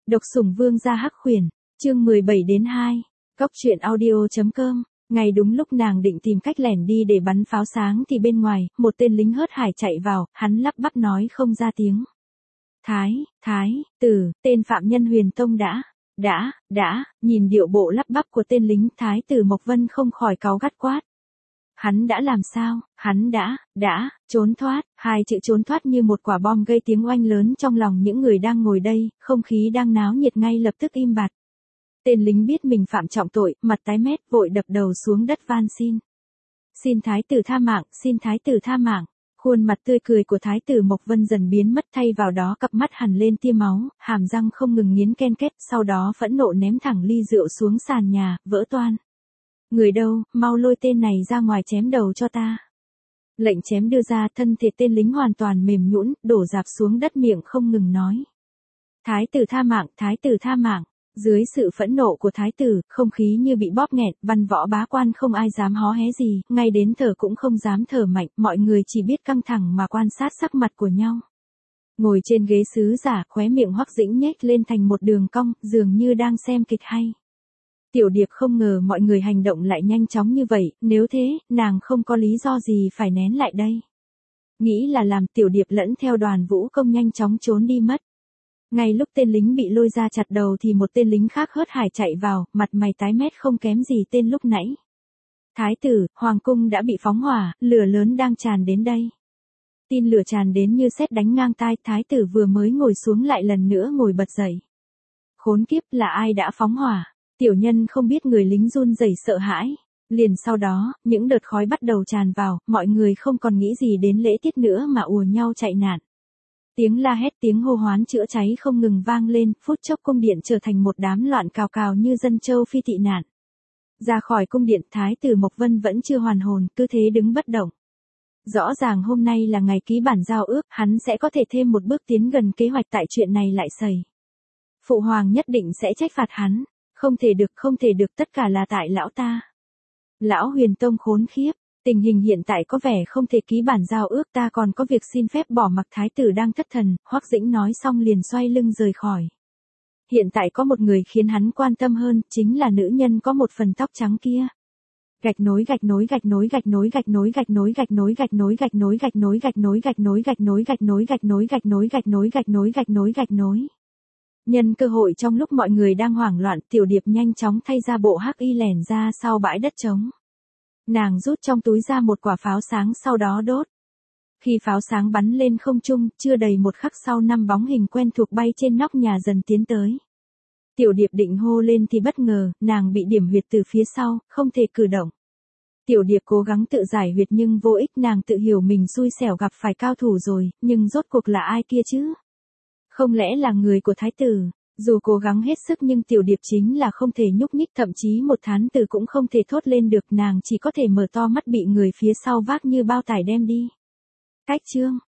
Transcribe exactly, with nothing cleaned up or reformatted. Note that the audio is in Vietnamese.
Độc sủng vương gia hắc khuyển, chương mười bảy đến hai, Cốc truyện audio.com. Ngay đúng lúc nàng định tìm cách lẻn đi để bắn pháo sáng thì bên ngoài, một tên lính hớt hải chạy vào, hắn lắp bắp nói không ra tiếng. Thái, Thái, tử, tên phạm nhân Huyền Tông đã, đã, đã, nhìn điệu bộ lắp bắp của tên lính Thái tử Mộc Vân không khỏi cáu gắt quát. Hắn đã làm sao, hắn đã, đã, trốn thoát, hai chữ trốn thoát như một quả bom gây tiếng oanh lớn trong lòng những người đang ngồi đây, không khí đang náo nhiệt ngay lập tức im bặt. Tên lính biết mình phạm trọng tội, mặt tái mét, vội đập đầu xuống đất van xin. Xin thái tử tha mạng, xin thái tử tha mạng. Khuôn mặt tươi cười của thái tử Mộc Vân dần biến mất, thay vào đó cặp mắt hằn lên tia máu, hàm răng không ngừng nghiến ken két, sau đó phẫn nộ ném thẳng ly rượu xuống sàn nhà, vỡ toang. Người đâu, mau lôi tên này ra ngoài chém đầu cho ta. Lệnh chém đưa ra, thân thể tên lính hoàn toàn mềm nhũn, đổ rạp xuống đất, miệng không ngừng nói. Thái tử tha mạng, thái tử tha mạng. Dưới sự phẫn nộ của thái tử, không khí như bị bóp nghẹt, văn võ bá quan không ai dám hó hé gì, ngay đến thở cũng không dám thở mạnh, mọi người chỉ biết căng thẳng mà quan sát sắc mặt của nhau. Ngồi trên ghế sứ giả, khóe miệng Hoắc Dĩnh nhếch lên thành một đường cong, dường như đang xem kịch hay. Tiểu Điệp không ngờ mọi người hành động lại nhanh chóng như vậy, nếu thế, nàng không có lý do gì phải nén lại đây. Nghĩ là làm, Tiểu Điệp lẫn theo đoàn vũ công nhanh chóng trốn đi mất. Ngay lúc tên lính bị lôi ra chặt đầu thì một tên lính khác hớt hải chạy vào, mặt mày tái mét không kém gì tên lúc nãy. Thái tử, hoàng cung đã bị phóng hỏa, lửa lớn đang tràn đến đây. Tin lửa tràn đến như sét đánh ngang tai, thái tử vừa mới ngồi xuống lại lần nữa ngồi bật dậy. Khốn kiếp, là ai đã phóng hỏa? Tiểu nhân không biết, người lính run rẩy sợ hãi. Liền sau đó, những đợt khói bắt đầu tràn vào, mọi người không còn nghĩ gì đến lễ tiết nữa mà ùa nhau chạy nạn. Tiếng la hét, tiếng hô hoán chữa cháy không ngừng vang lên, phút chốc cung điện trở thành một đám loạn cào cào như dân châu phi tị nạn. Ra khỏi cung điện, thái tử Mộc Vân vẫn chưa hoàn hồn, cứ thế đứng bất động. Rõ ràng hôm nay là ngày ký bản giao ước, hắn sẽ có thể thêm một bước tiến gần kế hoạch, tại chuyện này lại sẩy. Phụ hoàng nhất định sẽ trách phạt hắn. Không thể được, không thể được, tất cả là tại lão ta. Lão Huyền Tông khốn khiếp. Tình hình hiện tại có vẻ không thể ký bản giao ước, ta còn có việc xin phép bỏ mặc thái tử đang thất thần. Hoắc Dĩnh nói xong liền xoay lưng rời khỏi. Hiện tại có một người khiến hắn quan tâm hơn, chính là nữ nhân có một phần tóc trắng kia. Gạch nối gạch nối gạch nối gạch nối gạch nối gạch nối gạch nối gạch nối gạch nối gạch nối gạch nối gạch nối gạch nối gạch nối gạch nối gạch nối gạch nối gạch nối gạch nối gạch nối. Nhân cơ hội trong lúc mọi người đang hoảng loạn, Tiểu Điệp nhanh chóng thay ra bộ hắc y lẻn ra sau bãi đất trống. Nàng rút trong túi ra một quả pháo sáng, sau đó đốt. Khi pháo sáng bắn lên không trung, chưa đầy một khắc sau, năm bóng hình quen thuộc bay trên nóc nhà dần tiến tới. Tiểu Điệp định hô lên thì bất ngờ, nàng bị điểm huyệt từ phía sau, không thể cử động. Tiểu Điệp cố gắng tự giải huyệt nhưng vô ích, nàng tự hiểu mình xui xẻo gặp phải cao thủ rồi, nhưng rốt cuộc là ai kia chứ? Không lẽ là người của thái tử? Dù cố gắng hết sức nhưng Tiểu Điệp chính là không thể nhúc nhích, thậm chí một thán từ cũng không thể thốt lên được, nàng chỉ có thể mở to mắt bị người phía sau vác như bao tải đem đi. Cách chương